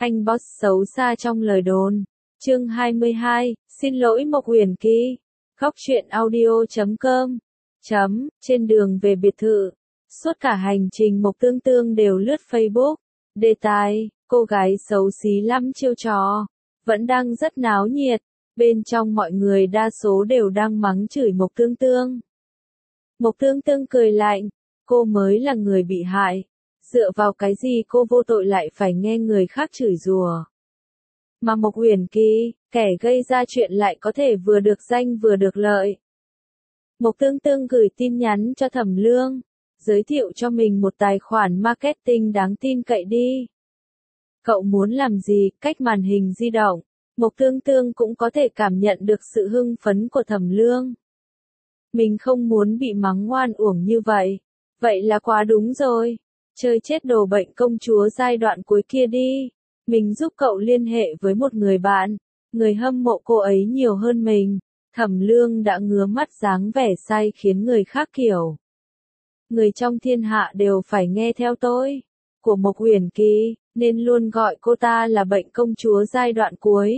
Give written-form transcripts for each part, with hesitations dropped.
Anh boss xấu xa trong lời đồn. Chương 22, xin lỗi Mộc Uyển Kỳ. Góc truyện audio.com. Trên đường về biệt thự, suốt cả hành trình Mộc Tương Tương đều lướt Facebook. Đề tài, cô gái xấu xí lắm chiêu trò, vẫn đang rất náo nhiệt. Bên trong mọi người đa số đều đang mắng chửi Mộc Tương Tương. Mộc Tương Tương cười lạnh, cô mới là người bị hại. Dựa vào cái gì cô vô tội lại phải nghe người khác chửi rủa? Mà Mộc Uyển Kỳ, kẻ gây ra chuyện lại có thể vừa được danh vừa được lợi. Mộc Tương Tương gửi tin nhắn cho Thẩm Lương, giới thiệu cho mình một tài khoản marketing đáng tin cậy đi. Cậu muốn làm gì? Cách màn hình di động, Mộc Tương Tương cũng có thể cảm nhận được sự hưng phấn của Thẩm Lương. Mình không muốn bị mắng oan uổng như vậy. Vậy là quá đúng rồi. Chơi chết đồ bệnh công chúa giai đoạn cuối kia đi. Mình giúp cậu liên hệ với một người bạn. Người hâm mộ cô ấy nhiều hơn mình. Thẩm Lương đã ngứa mắt dáng vẻ say khiến người khác kiểu. Người trong thiên hạ đều phải nghe theo tôi. Của Mộc Uyển Kỳ, nên luôn gọi cô ta là bệnh công chúa giai đoạn cuối.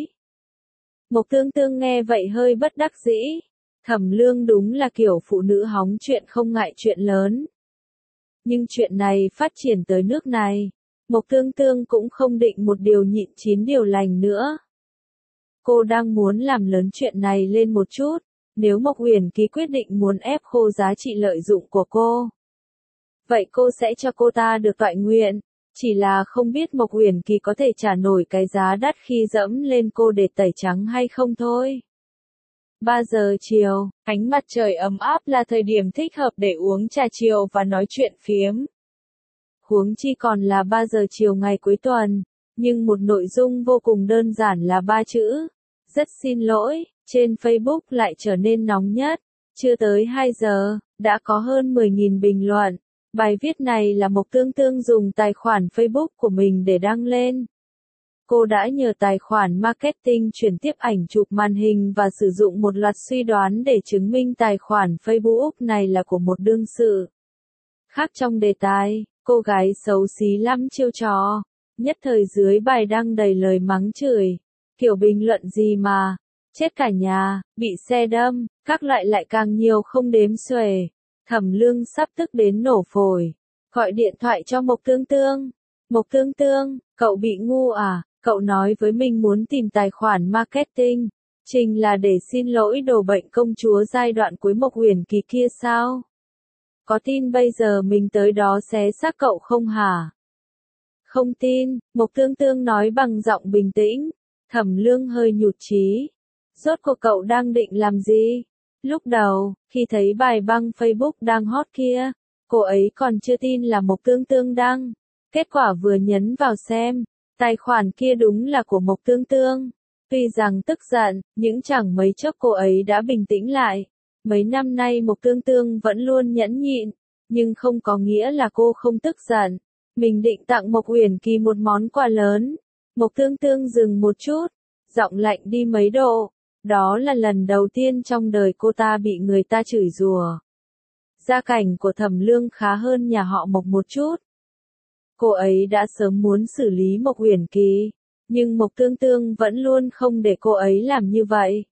Mộc Tương Tương nghe vậy hơi bất đắc dĩ. Thẩm Lương đúng là kiểu phụ nữ hóng chuyện không ngại chuyện lớn. Nhưng chuyện này phát triển tới nước này, Mộc Tương Tương cũng không định một điều nhịn 9 điều lành nữa. Cô đang muốn làm lớn chuyện này lên một chút, nếu Mộc Uyển Kỳ quyết định muốn ép khô giá trị lợi dụng của cô. Vậy cô sẽ cho cô ta được toại nguyện, chỉ là không biết Mộc Uyển Kỳ có thể trả nổi cái giá đắt khi dẫm lên cô để tẩy trắng hay không thôi. 3 giờ chiều, ánh mặt trời ấm áp là thời điểm thích hợp để uống trà chiều và nói chuyện phiếm. Huống chi còn là 3 giờ chiều ngày cuối tuần, nhưng một nội dung vô cùng đơn giản là 3 chữ. Rất xin lỗi, trên Facebook lại trở nên nóng nhất. Chưa tới 2 giờ, đã có hơn 10.000 bình luận. Bài viết này là Mộc Tương Tương dùng tài khoản Facebook của mình để đăng lên. Cô đã nhờ tài khoản marketing chuyển tiếp ảnh chụp màn hình và sử dụng một loạt suy đoán để chứng minh tài khoản Facebook này là của một đương sự. Khác trong đề tài, cô gái xấu xí lắm chiêu trò. Nhất thời dưới bài đăng đầy lời mắng chửi. Kiểu bình luận gì mà, chết cả nhà, bị xe đâm, các loại lại càng nhiều không đếm xuể. Thẩm Lương sắp tức đến nổ phổi. Gọi điện thoại cho Mộc Tương Tương. Mộc Tương Tương, cậu bị ngu à? Cậu nói với mình muốn tìm tài khoản marketing, trình là để xin lỗi đồ bệnh công chúa giai đoạn cuối Mộc Uyển Kỳ kia sao? Có tin bây giờ mình tới đó xé xác cậu không hả? Không tin, Mộc Tương Tương nói bằng giọng bình tĩnh. Thẩm Lương hơi nhụt chí. Rốt cuộc cậu đang định làm gì? Lúc đầu, khi thấy bài băng Facebook đang hot kia, cô ấy còn chưa tin là Mộc Tương Tương đăng. Kết quả vừa nhấn vào xem, tài khoản kia đúng là của Mộc Tương Tương. Tuy rằng tức giận, nhưng chẳng mấy chốc cô ấy đã bình tĩnh lại. Mấy năm nay Mộc Tương Tương vẫn luôn nhẫn nhịn, nhưng không có nghĩa là cô không tức giận. Mình định tặng Mộc Uyển Kỳ một món quà lớn. Mộc Tương Tương dừng một chút, giọng lạnh đi mấy độ. Đó là lần đầu tiên trong đời cô ta bị người ta chửi rủa. Gia cảnh của Thẩm Lương khá hơn nhà họ Mộc một chút. Cô ấy đã sớm muốn xử lý Mộc Uyển Kỳ, nhưng Mộc Tương Tương vẫn luôn không để cô ấy làm như vậy.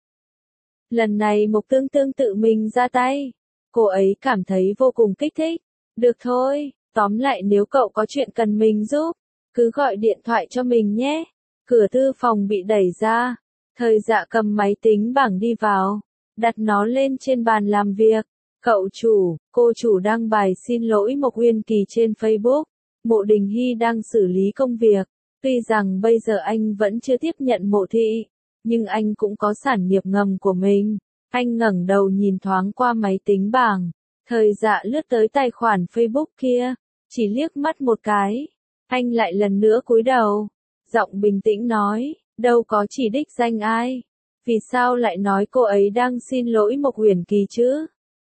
Lần này Mộc Tương Tương tự mình ra tay, cô ấy cảm thấy vô cùng kích thích. Được thôi, tóm lại nếu cậu có chuyện cần mình giúp, cứ gọi điện thoại cho mình nhé. Cửa thư phòng bị đẩy ra, Thời Dạ cầm máy tính bảng đi vào, đặt nó lên trên bàn làm việc. Cậu chủ, cô chủ đăng bài xin lỗi Mộc Uyển Kỳ trên Facebook. Mộ Đình Hy đang xử lý công việc, tuy rằng bây giờ anh vẫn chưa tiếp nhận Mộ Thị, nhưng anh cũng có sản nghiệp ngầm của mình. Anh ngẩng đầu nhìn thoáng qua máy tính bảng, Thời Dạ lướt tới tài khoản Facebook kia, chỉ liếc mắt một cái, anh lại lần nữa cúi đầu, giọng bình tĩnh nói, đâu có chỉ đích danh ai, vì sao lại nói cô ấy đang xin lỗi Mộc Uyển Kỳ chứ?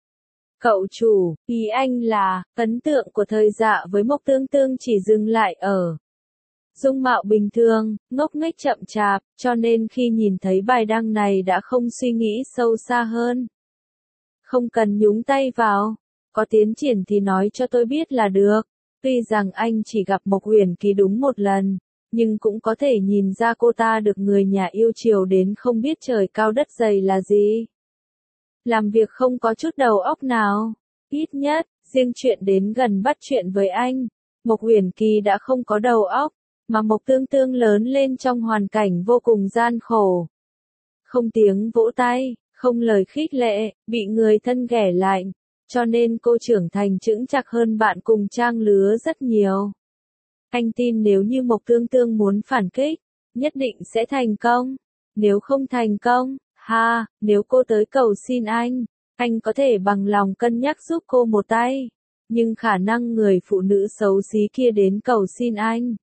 Cậu chủ, ý anh là, ấn tượng của Thời Dạ với Mộc Tương Tương chỉ dừng lại ở dung mạo bình thường, ngốc nghếch chậm chạp, cho nên khi nhìn thấy bài đăng này đã không suy nghĩ sâu xa hơn. Không cần nhúng tay vào, có tiến triển thì nói cho tôi biết là được. Tuy rằng anh chỉ gặp Mộc Uyển Kỳ đúng một lần, nhưng cũng có thể nhìn ra cô ta được người nhà yêu chiều đến không biết trời cao đất dày là gì. Làm việc không có chút đầu óc nào. Ít nhất, riêng chuyện đến gần bắt chuyện với anh, Mộc Uyển Kỳ đã không có đầu óc, mà Mộc Tương Tương lớn lên trong hoàn cảnh vô cùng gian khổ. Không tiếng vỗ tay, không lời khích lệ, bị người thân ghẻ lạnh, cho nên cô trưởng thành chững chạc hơn bạn cùng trang lứa rất nhiều. Anh tin nếu như Mộc Tương Tương muốn phản kích, nhất định sẽ thành công. Nếu không thành công, nếu cô tới cầu xin anh có thể bằng lòng cân nhắc giúp cô một tay. Nhưng khả năng người phụ nữ xấu xí kia đến cầu xin anh.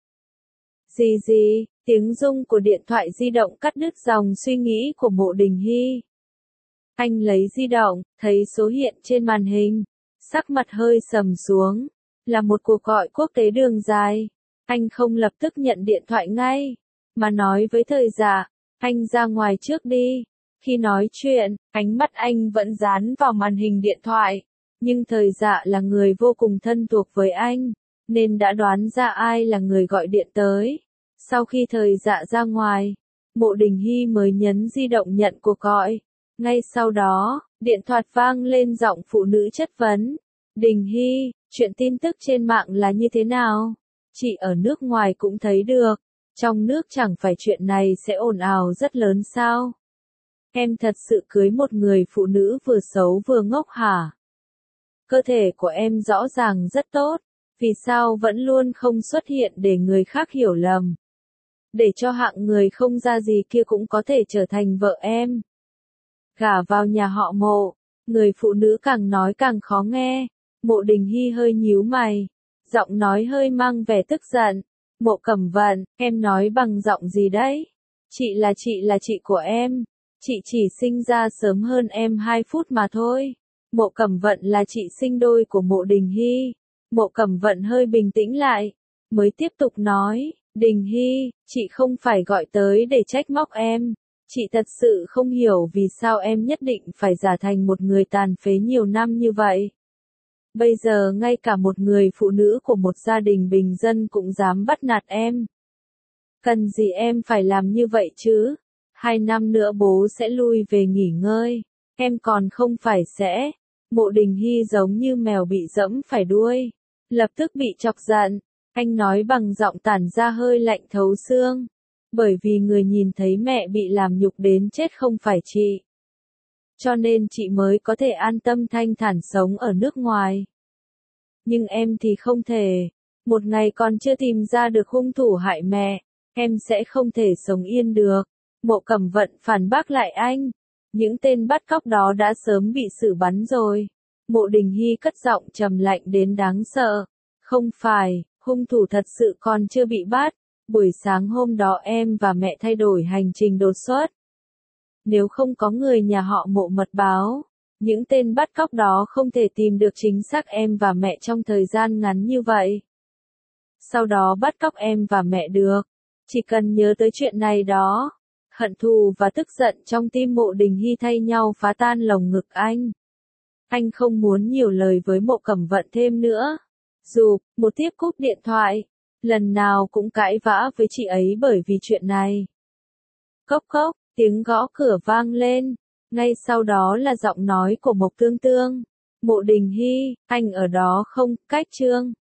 Gì, tiếng rung của điện thoại di động cắt đứt dòng suy nghĩ của Mộ Đình Hy. Anh lấy di động, thấy số hiện trên màn hình, sắc mặt hơi sầm xuống, là một cuộc gọi quốc tế đường dài. Anh không lập tức nhận điện thoại ngay, mà nói với Thời Dạ, anh ra ngoài trước đi. Khi nói chuyện, ánh mắt anh vẫn dán vào màn hình điện thoại, nhưng Thời Dạ là người vô cùng thân thuộc với anh, nên đã đoán ra ai là người gọi điện tới. Sau khi Thời Dạ ra ngoài, Mộ Đình Hy mới nhấn di động nhận cuộc gọi. Ngay sau đó, điện thoại vang lên giọng phụ nữ chất vấn. Đình Hy, chuyện tin tức trên mạng là như thế nào? Chị ở nước ngoài cũng thấy được, trong nước chẳng phải chuyện này sẽ ồn ào rất lớn sao? Em thật sự cưới một người phụ nữ vừa xấu vừa ngốc hả? Cơ thể của em rõ ràng rất tốt, vì sao vẫn luôn không xuất hiện để người khác hiểu lầm? Để cho hạng người không ra gì kia cũng có thể trở thành vợ em. Gả vào nhà họ Mộ, người phụ nữ càng nói càng khó nghe. Mộ Đình Hy hơi nhíu mày, giọng nói hơi mang vẻ tức giận. Mộ Cẩm Vận, em nói bằng giọng gì đấy? Chị là chị của em. Chị chỉ sinh ra sớm hơn em 2 phút mà thôi. Mộ Cẩm Vận là chị sinh đôi của Mộ Đình Hy. Mộ Cẩm Vận hơi bình tĩnh lại, mới tiếp tục nói, Đình Hy, chị không phải gọi tới để trách móc em. Chị thật sự không hiểu vì sao em nhất định phải giả thành một người tàn phế nhiều năm như vậy. Bây giờ ngay cả một người phụ nữ của một gia đình bình dân cũng dám bắt nạt em. Cần gì em phải làm như vậy chứ? 2 năm nữa bố sẽ lui về nghỉ ngơi. Em còn không phải sẽ. Mộ Đình Hy giống như mèo bị dẫm phải đuôi. Lập tức bị chọc giận. Anh nói bằng giọng tản ra hơi lạnh thấu xương. Bởi vì người nhìn thấy mẹ bị làm nhục đến chết không phải chị. Cho nên chị mới có thể an tâm thanh thản sống ở nước ngoài. Nhưng em thì không thể. Một ngày còn chưa tìm ra được hung thủ hại mẹ, em sẽ không thể sống yên được. Mộ Cẩm Vận phản bác lại anh. Những tên bắt cóc đó đã sớm bị xử bắn rồi. Mộ Đình Hy cất giọng trầm lạnh đến đáng sợ. Không phải, hung thủ thật sự còn chưa bị bắt. Buổi sáng hôm đó em và mẹ thay đổi hành trình đột xuất. Nếu không có người nhà họ Mộ mật báo, những tên bắt cóc đó không thể tìm được chính xác em và mẹ trong thời gian ngắn như vậy. Sau đó bắt cóc em và mẹ được. Chỉ cần nhớ tới chuyện này đó, hận thù và tức giận trong tim Mộ Đình Hy thay nhau phá tan lồng ngực anh. Anh không muốn nhiều lời với Mộ Cẩm Vận thêm nữa. Dù, một tiếp cúp điện thoại, lần nào cũng cãi vã với chị ấy bởi vì chuyện này. Cốc cốc, tiếng gõ cửa vang lên. Ngay sau đó là giọng nói của Mộc Tương Tương. Mộ Đình Hy, anh ở đó không? Cách Trương.